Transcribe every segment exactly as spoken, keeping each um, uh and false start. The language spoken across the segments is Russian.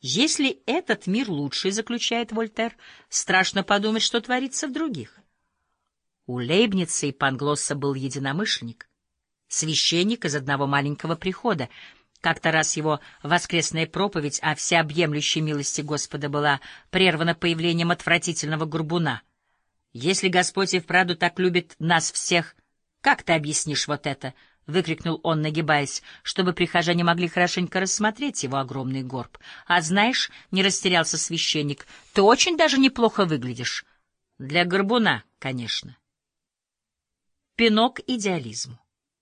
Если этот мир лучший, заключает Вольтер, страшно подумать, что творится в других. У Лейбница и Панглосса был единомышленник, священник из одного маленького прихода. Как-то раз его воскресная проповедь о всеобъемлющей милости Господа была прервана появлением отвратительного горбуна. «Если Господь и вправду так любит нас всех, как ты объяснишь вот это?» — выкрикнул он, нагибаясь, чтобы прихожане могли хорошенько рассмотреть его огромный горб. «А знаешь, — не растерялся священник, — ты очень даже неплохо выглядишь. Для горбуна, конечно». Пинок идеализму.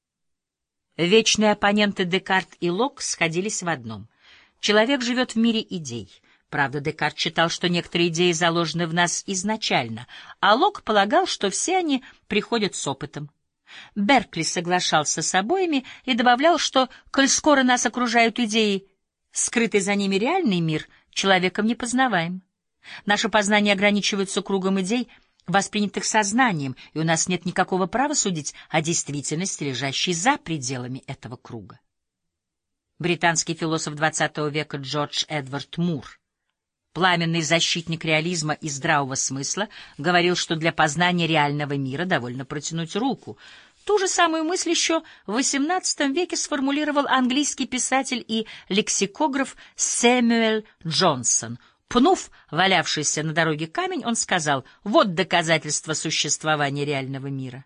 Вечные оппоненты Декарт и Лок сходились в одном. Человек живет в мире идей. Правда, Декарт считал, что некоторые идеи заложены в нас изначально, а Лок полагал, что все они приходят с опытом. Беркли соглашался с обоими и добавлял, что, коль скоро нас окружают идеи, скрытый за ними реальный мир человеком не познаваем. Наше познание ограничивается кругом идей, воспринятых сознанием, и у нас нет никакого права судить о действительности, лежащей за пределами этого круга. Британский философ двадцатого века Джордж Эдвард Мур, пламенный защитник реализма и здравого смысла, говорил, что для познания реального мира довольно протянуть руку. Ту же самую мысль еще в восемнадцатом веке сформулировал английский писатель и лексикограф Сэмюэл Джонсон. Пнув валявшийся на дороге камень, он сказал: «Вот доказательство существования реального мира».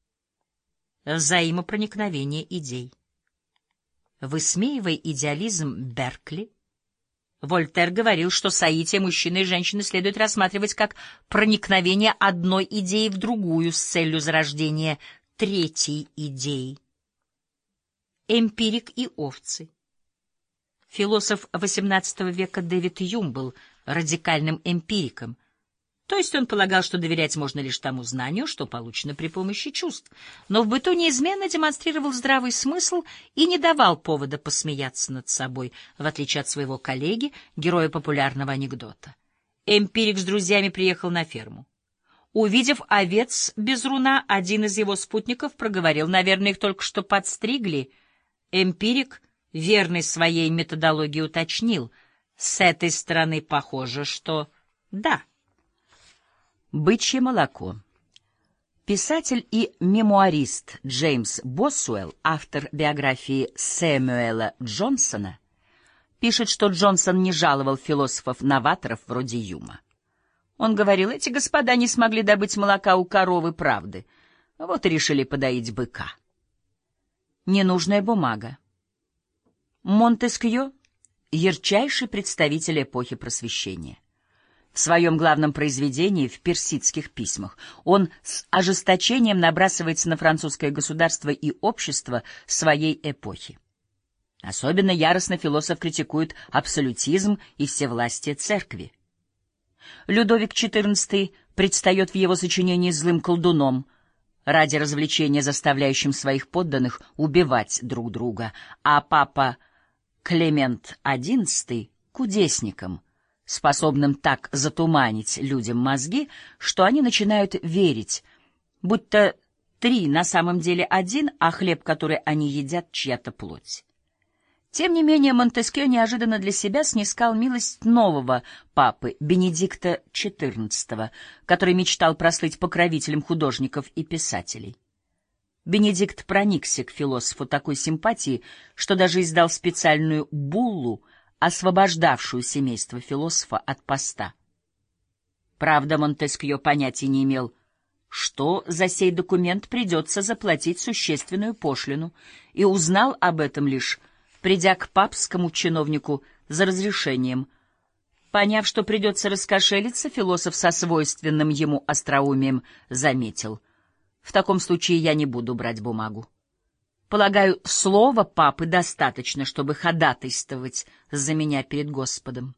Взаимопроникновение идей. Высмеивая идеализм Беркли, Вольтер говорил, что соитие мужчины и женщины следует рассматривать как проникновение одной идеи в другую с целью зарождения третьей идеи. Эмпирик и овцы. Философ восемнадцатого века Дэвид Юм был радикальным эмпириком, то есть он полагал, что доверять можно лишь тому знанию, что получено при помощи чувств, но в быту неизменно демонстрировал здравый смысл и не давал повода посмеяться над собой, в отличие от своего коллеги, героя популярного анекдота. Эмпирик с друзьями приехал на ферму. Увидев овец без руна, один из его спутников проговорил: «Наверное, их только что подстригли». Эмпирик, верный своей методологии, уточнил: «С этой стороны похоже, что да». Бычье молоко. Писатель и мемуарист Джеймс Босуэлл, автор биографии Сэмюэла Джонсона, пишет, что Джонсон не жаловал философов-новаторов вроде Юма. Он говорил: эти господа не смогли добыть молока у коровы правды, вот и решили подоить быка. Ненужная бумага. Монтескьё — ярчайший представитель эпохи Просвещения. В своем главном произведении, в «Персидских письмах», он с ожесточением набрасывается на французское государство и общество своей эпохи. Особенно яростно философ критикует абсолютизм и всевластие церкви. Людовик четырнадцатый предстает в его сочинении злым колдуном, ради развлечения заставляющим своих подданных убивать друг друга, а папа Климент одиннадцатый — кудесником, способным так затуманить людям мозги, что они начинают верить, будто три на самом деле один, а хлеб, который они едят, чья-то плоть. Тем не менее, Монтескьё неожиданно для себя снискал милость нового папы, Бенедикта четырнадцатого, который мечтал прослыть покровителем художников и писателей. Бенедикт проникся к философу такой симпатией, что даже издал специальную буллу, освобождавшую семейство философа от поста. Правда, Монтескьё понятия не имел, что за сей документ придется заплатить существенную пошлину, и узнал об этом лишь придя к папскому чиновнику за разрешением. Поняв, что придется раскошелиться, философ со свойственным ему остроумием заметил: «В таком случае я не буду брать бумагу. Полагаю, слова папы достаточно, чтобы ходатайствовать за меня перед Господом».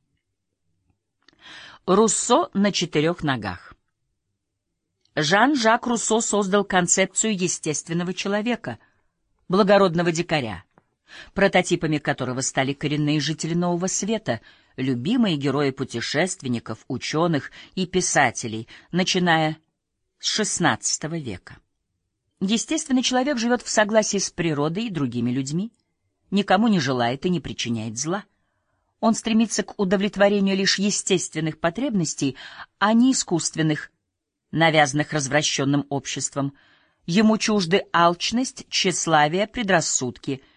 Руссо на четырех ногах. Жан-Жак Руссо создал концепцию естественного человека, благородного дикаря, прототипами которого стали коренные жители Нового Света, любимые герои путешественников, ученых и писателей, начиная с шестнадцатого века. Естественный человек живет в согласии с природой и другими людьми, никому не желает и не причиняет зла. Он стремится к удовлетворению лишь естественных потребностей, а не искусственных, навязанных развращенным обществом. Ему чужды алчность, тщеславие, предрассудки.